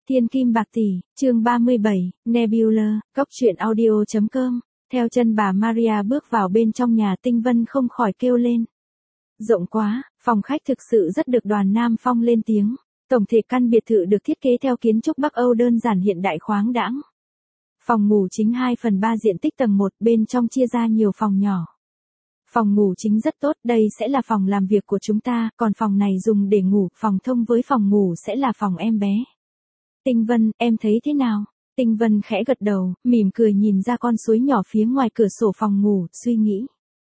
Thiên kim bạc tỷ, chương 37, Nebula, Cốc truyện audio.com. Theo chân bà Maria bước vào bên trong nhà, Tinh Vân không khỏi kêu lên. Rộng quá, phòng khách thực sự rất được Đoàn Nam Phong lên tiếng. Tổng thể căn biệt thự được thiết kế theo kiến trúc Bắc Âu đơn giản hiện đại khoáng đãng. Phòng ngủ chính 2/3 diện tích tầng 1, bên trong chia ra nhiều phòng nhỏ. Phòng ngủ chính rất tốt, đây sẽ là phòng làm việc của chúng ta, còn phòng này dùng để ngủ, phòng thông với phòng ngủ sẽ là phòng em bé. Tinh Vân, em thấy thế nào? Tinh Vân khẽ gật đầu, mỉm cười nhìn ra con suối nhỏ phía ngoài cửa sổ phòng ngủ, suy nghĩ.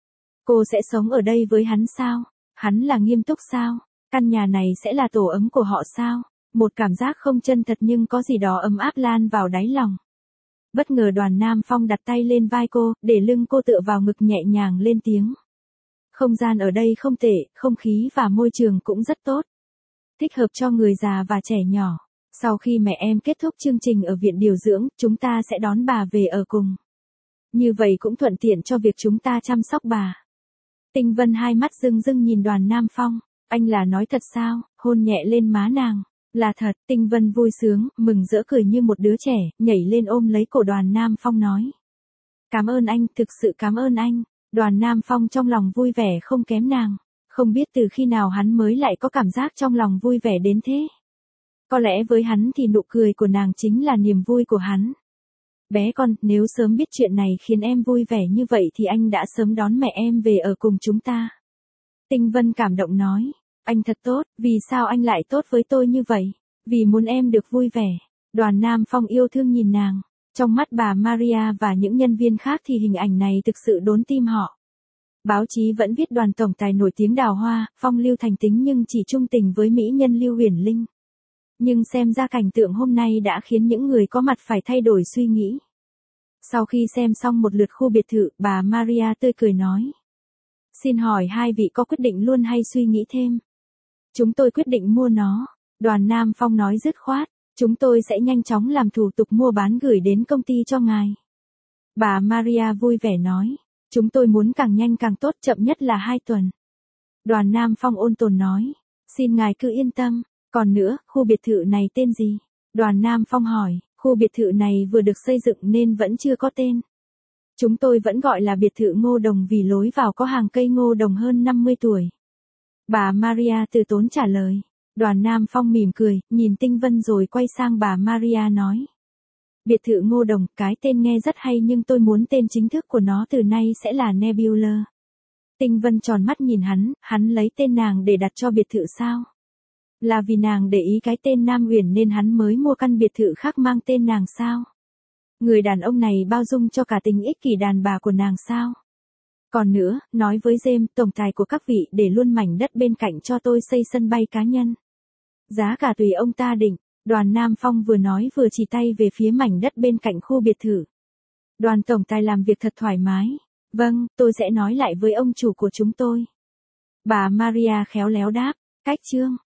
Cô sẽ sống ở đây với hắn sao? Hắn là nghiêm túc sao? Căn nhà này sẽ là tổ ấm của họ sao? Một cảm giác không chân thật nhưng có gì đó ấm áp lan vào đáy lòng. Bất ngờ Đoàn Nam Phong đặt tay lên vai cô, để lưng cô tựa vào ngực nhẹ nhàng lên tiếng. Không gian ở đây không tệ, không khí và môi trường cũng rất tốt. Thích hợp cho người già và trẻ nhỏ. Sau khi mẹ em kết thúc chương trình ở viện điều dưỡng, chúng ta sẽ đón bà về ở cùng. Như vậy cũng thuận tiện cho việc chúng ta chăm sóc bà. Tinh Vân hai mắt rưng rưng nhìn Đoàn Nam Phong. Anh là nói thật sao? Hôn nhẹ lên má nàng. Là thật. Tinh Vân vui sướng, mừng rỡ cười như một đứa trẻ, nhảy lên ôm lấy cổ Đoàn Nam Phong nói. Cảm ơn anh, thực sự cảm ơn anh. Đoàn Nam Phong trong lòng vui vẻ không kém nàng. Không biết từ khi nào hắn mới lại có cảm giác trong lòng vui vẻ đến thế. Có lẽ với hắn thì nụ cười của nàng chính là niềm vui của hắn. Bé con, nếu sớm biết chuyện này khiến em vui vẻ như vậy thì anh đã sớm đón mẹ em về ở cùng chúng ta. Tinh Vân cảm động nói, anh thật tốt, vì sao anh lại tốt với tôi như vậy? Vì muốn em được vui vẻ. Đoàn Nam Phong yêu thương nhìn nàng. Trong mắt bà Maria và những nhân viên khác thì hình ảnh này thực sự đốn tim họ. Báo chí vẫn viết Đoàn tổng tài nổi tiếng đào hoa, phong lưu thành tính nhưng chỉ trung tình với mỹ nhân Lưu Huyền Linh. Nhưng xem ra cảnh tượng hôm nay đã khiến những người có mặt phải thay đổi suy nghĩ. Sau khi xem xong một lượt khu biệt thự, bà Maria tươi cười nói. Xin hỏi hai vị có quyết định luôn hay suy nghĩ thêm? Chúng tôi quyết định mua nó. Đoàn Nam Phong nói dứt khoát. Chúng tôi sẽ nhanh chóng làm thủ tục mua bán gửi đến công ty cho ngài. Bà Maria vui vẻ nói. Chúng tôi muốn càng nhanh càng tốt, chậm nhất là 2 tuần. Đoàn Nam Phong ôn tồn nói. Xin ngài cứ yên tâm. Còn nữa, khu biệt thự này tên gì? Đoàn Nam Phong hỏi. Khu biệt thự này vừa được xây dựng nên vẫn chưa có tên. Chúng tôi vẫn gọi là biệt thự Ngô Đồng vì lối vào có hàng cây ngô đồng hơn 50 tuổi. Bà Maria từ tốn trả lời. Đoàn Nam Phong mỉm cười, nhìn Tinh Vân rồi quay sang bà Maria nói. Biệt thự Ngô Đồng, cái tên nghe rất hay nhưng tôi muốn tên chính thức của nó từ nay sẽ là Nebula. Tinh Vân tròn mắt nhìn hắn lấy tên nàng để đặt cho biệt thự sao? Là vì nàng để ý cái tên Nam Uyển nên hắn mới mua căn biệt thự khác mang tên nàng sao? Người đàn ông này bao dung cho cả tình ích kỷ đàn bà của nàng sao? Còn nữa, nói với James, tổng tài của các vị, để luôn mảnh đất bên cạnh cho tôi xây sân bay cá nhân. Giá cả tùy ông ta định. Đoàn Nam Phong vừa nói vừa chỉ tay về phía mảnh đất bên cạnh khu biệt thự. Đoàn tổng tài làm việc thật thoải mái. Vâng, tôi sẽ nói lại với ông chủ của chúng tôi. Bà Maria khéo léo đáp. Cách chương.